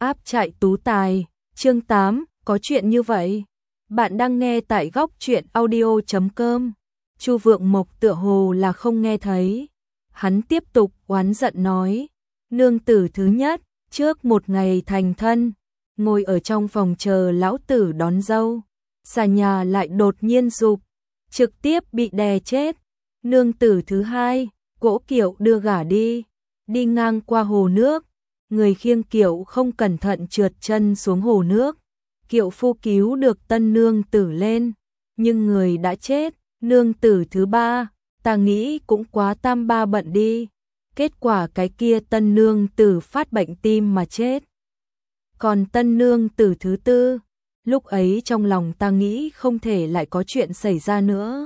Áp trại tú tài, chương 8, có chuyện như vậy. Bạn đang nghe tại góc truyện audio.com. Chu Vượng Mộc tựa hồ là không nghe thấy. Hắn tiếp tục oán giận nói, nương tử thứ nhất, trước một ngày thành thân, ngồi ở trong phòng chờ lão tử đón dâu, xà nhà lại đột nhiên rụp, trực tiếp bị đè chết. Nương tử thứ hai, cỗ kiệu đưa gả đi ngang qua hồ nước, người khiêng kiệu không cẩn thận trượt chân xuống hồ nước, kiệu phu cứu được tân nương tử lên, nhưng người đã chết. Nương tử thứ ba, ta nghĩ cũng quá tam ba bận đi, kết quả cái kia tân nương tử phát bệnh tim mà chết. Còn tân nương tử thứ tư, lúc ấy trong lòng ta nghĩ không thể lại có chuyện xảy ra nữa,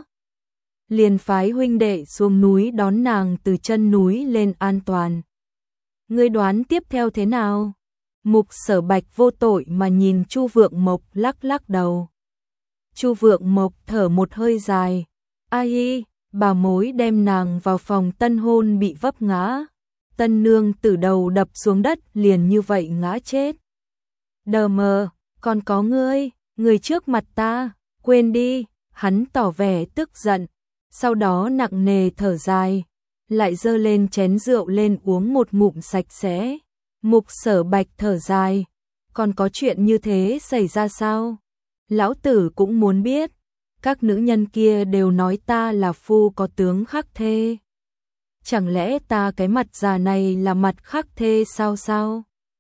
liền phái huynh đệ xuống núi đón nàng từ chân núi lên an toàn. Ngươi đoán tiếp theo thế nào? Mục Sở Bạch vô tội mà nhìn Chu Vượng Mộc lắc lắc đầu. Chu Vượng Mộc thở một hơi dài. Ai, bà mối đem nàng vào phòng tân hôn bị vấp ngã. Tân nương từ đầu đập xuống đất liền như vậy ngã chết. Đờ mờ, còn có ngươi trước mặt ta, quên đi. Hắn tỏ vẻ tức giận, sau đó nặng nề thở dài, lại giơ lên chén rượu lên uống một ngụm sạch sẽ. Mục Sở Bạch thở dài, còn có chuyện như thế xảy ra sao? Lão tử cũng muốn biết, các nữ nhân kia đều nói ta là phu có tướng khắc thê. Chẳng lẽ ta cái mặt già này là mặt khắc thê sao?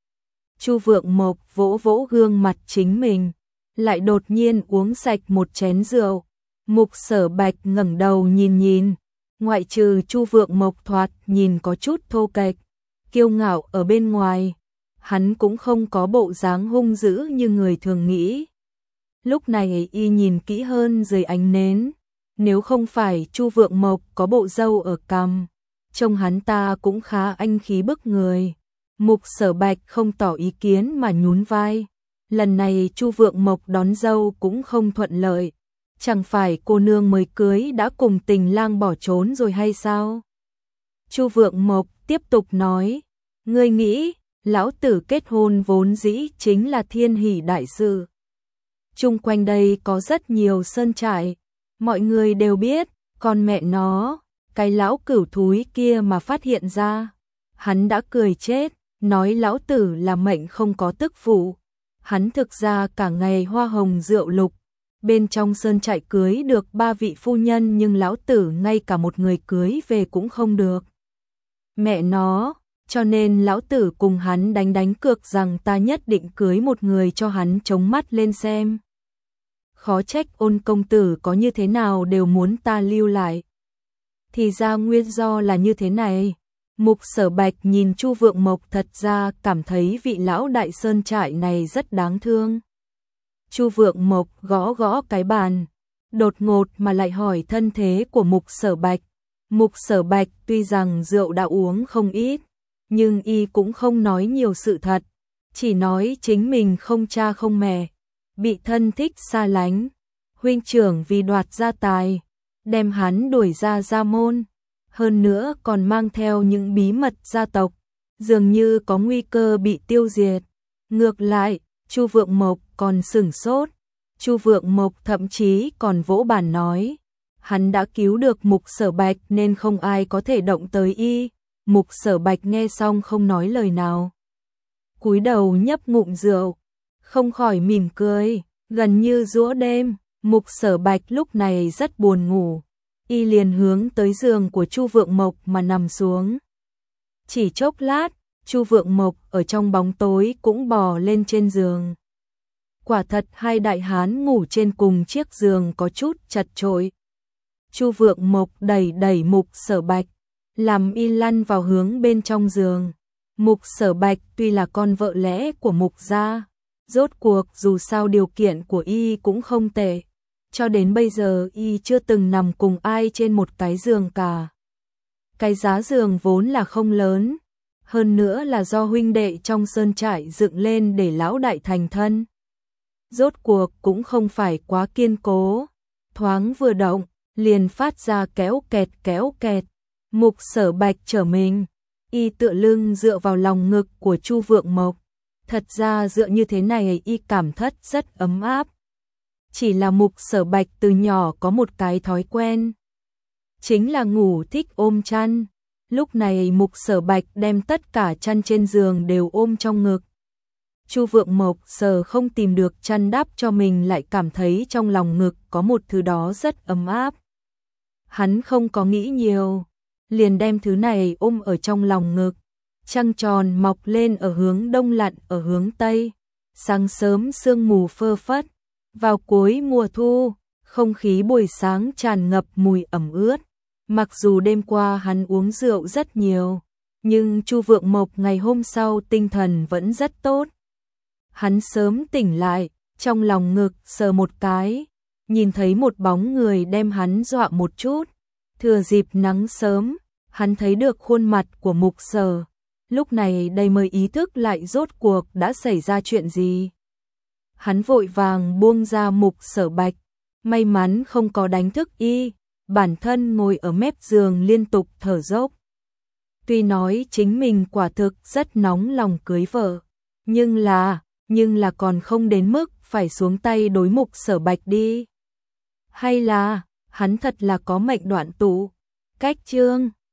Chu Vượng Mộc vỗ vỗ gương mặt chính mình, lại đột nhiên uống sạch một chén rượu. Mục Sở Bạch ngẩng đầu nhìn, ngoại trừ Chu Vượng Mộc thoạt nhìn có chút thô kệch, kiêu ngạo ở bên ngoài, hắn cũng không có bộ dáng hung dữ như người thường nghĩ. Lúc này y nhìn kỹ hơn dưới ánh nến, nếu không phải Chu Vượng Mộc có bộ râu ở cằm, trông hắn ta cũng khá anh khí bức người. Mục Sở Bạch không tỏ ý kiến mà nhún vai. Lần này Chu Vượng Mộc đón dâu cũng không thuận lợi, chẳng phải cô nương mới cưới đã cùng tình lang bỏ trốn rồi hay sao? Chu Vượng Mộc tiếp tục nói, ngươi nghĩ, lão tử kết hôn vốn dĩ chính là thiên hỷ đại sự. Chung quanh đây có rất nhiều sơn trại, mọi người đều biết, còn mẹ nó, cái lão cửu thúi kia mà phát hiện ra. Hắn đã cười chết, nói lão tử là mệnh không có tức phụ. Hắn thực ra cả ngày hoa hồng rượu lục, bên trong sơn trại cưới được 3 vị phu nhân nhưng lão tử ngay cả một người cưới về cũng không được. Mẹ nó, cho nên lão tử cùng hắn đánh cược rằng ta nhất định cưới một người cho hắn chống mắt lên xem. Khó trách Ôn công tử có như thế nào đều muốn ta lưu lại. Thì ra nguyên do là như thế này. Mục Sở Bạch nhìn Chu Vượng Mộc thật ra cảm thấy vị lão đại sơn trại này rất đáng thương. Chu Vượng Mộc gõ gõ cái bàn, đột ngột mà lại hỏi thân thế của Mục Sở Bạch. Mục Sở Bạch tuy rằng rượu đã uống không ít, nhưng y cũng không nói nhiều sự thật, chỉ nói chính mình không cha không mẹ, bị thân thích xa lánh, huynh trưởng vì đoạt gia tài, đem hắn đuổi ra gia môn, hơn nữa còn mang theo những bí mật gia tộc, dường như có nguy cơ bị tiêu diệt. Ngược lại, Chu Vượng Mộc còn sửng sốt, Chu Vượng Mộc thậm chí còn vỗ bàn nói, hắn đã cứu được Mục Sở Bạch nên không ai có thể động tới y. Mục Sở Bạch nghe xong không nói lời nào, cúi đầu nhấp ngụm rượu, không khỏi mỉm cười, gần như giỗ đêm. Mục Sở Bạch lúc này rất buồn ngủ, y liền hướng tới giường của Chu Vượng Mộc mà nằm xuống. Chỉ chốc lát, Chu Vượng Mộc ở trong bóng tối cũng bò lên trên giường. Quả thật hai đại hán ngủ trên cùng chiếc giường có chút chật chội. Chu Vượng Mộc đẩy Mục Sở Bạch, làm y lăn vào hướng bên trong giường. Mục Sở Bạch tuy là con vợ lẽ của Mục gia, rốt cuộc dù sao điều kiện của y cũng không tệ, cho đến bây giờ y chưa từng nằm cùng ai trên một cái giường cả. Cái giá giường vốn là không lớn, hơn nữa là do huynh đệ trong sơn trại dựng lên để lão đại thành thân. Rốt cuộc cũng không phải quá kiên cố, thoáng vừa động, liền phát ra kéo kẹt. Mục Sở Bạch trở mình, y tựa lưng dựa vào lòng ngực của Chu Vượng Mộc, Thật ra dựa như thế này y cảm thất rất ấm áp. Chỉ là Mục Sở Bạch từ nhỏ có một cái thói quen, chính là ngủ thích ôm chăn. Lúc này Mục Sở Bạch đem tất cả chăn trên giường đều ôm trong ngực. Chu Vượng Mộc giờ không tìm được chăn đắp cho mình, lại cảm thấy trong lòng ngực có một thứ đó rất ấm áp. Hắn không có nghĩ nhiều, liền đem thứ này ôm ở trong lòng ngực. Trăng tròn mọc lên ở hướng đông, lặn ở hướng tây. Sáng sớm sương mù phơ phất, vào cuối mùa thu, không khí buổi sáng tràn ngập mùi ẩm ướt. Mặc dù đêm qua hắn uống rượu rất nhiều, nhưng Chu Vượng Mộc ngày hôm sau tinh thần vẫn rất tốt. Hắn sớm tỉnh lại, trong lòng ngực sờ một cái, nhìn thấy một bóng người đem hắn dọa một chút. Thừa dịp nắng sớm, hắn thấy được khuôn mặt của Mục Sở. Lúc này đây mới ý thức lại rốt cuộc đã xảy ra chuyện gì. Hắn vội vàng buông ra Mục Sở Bạch, may mắn không có đánh thức y, bản thân ngồi ở mép giường liên tục thở dốc. Tuy nói chính mình quả thực rất nóng lòng cưới vợ, nhưng là còn không đến mức phải xuống tay đối Mục Sở Bạch đi. Hay là hắn thật là có mệnh đoạn tụ. Cách chương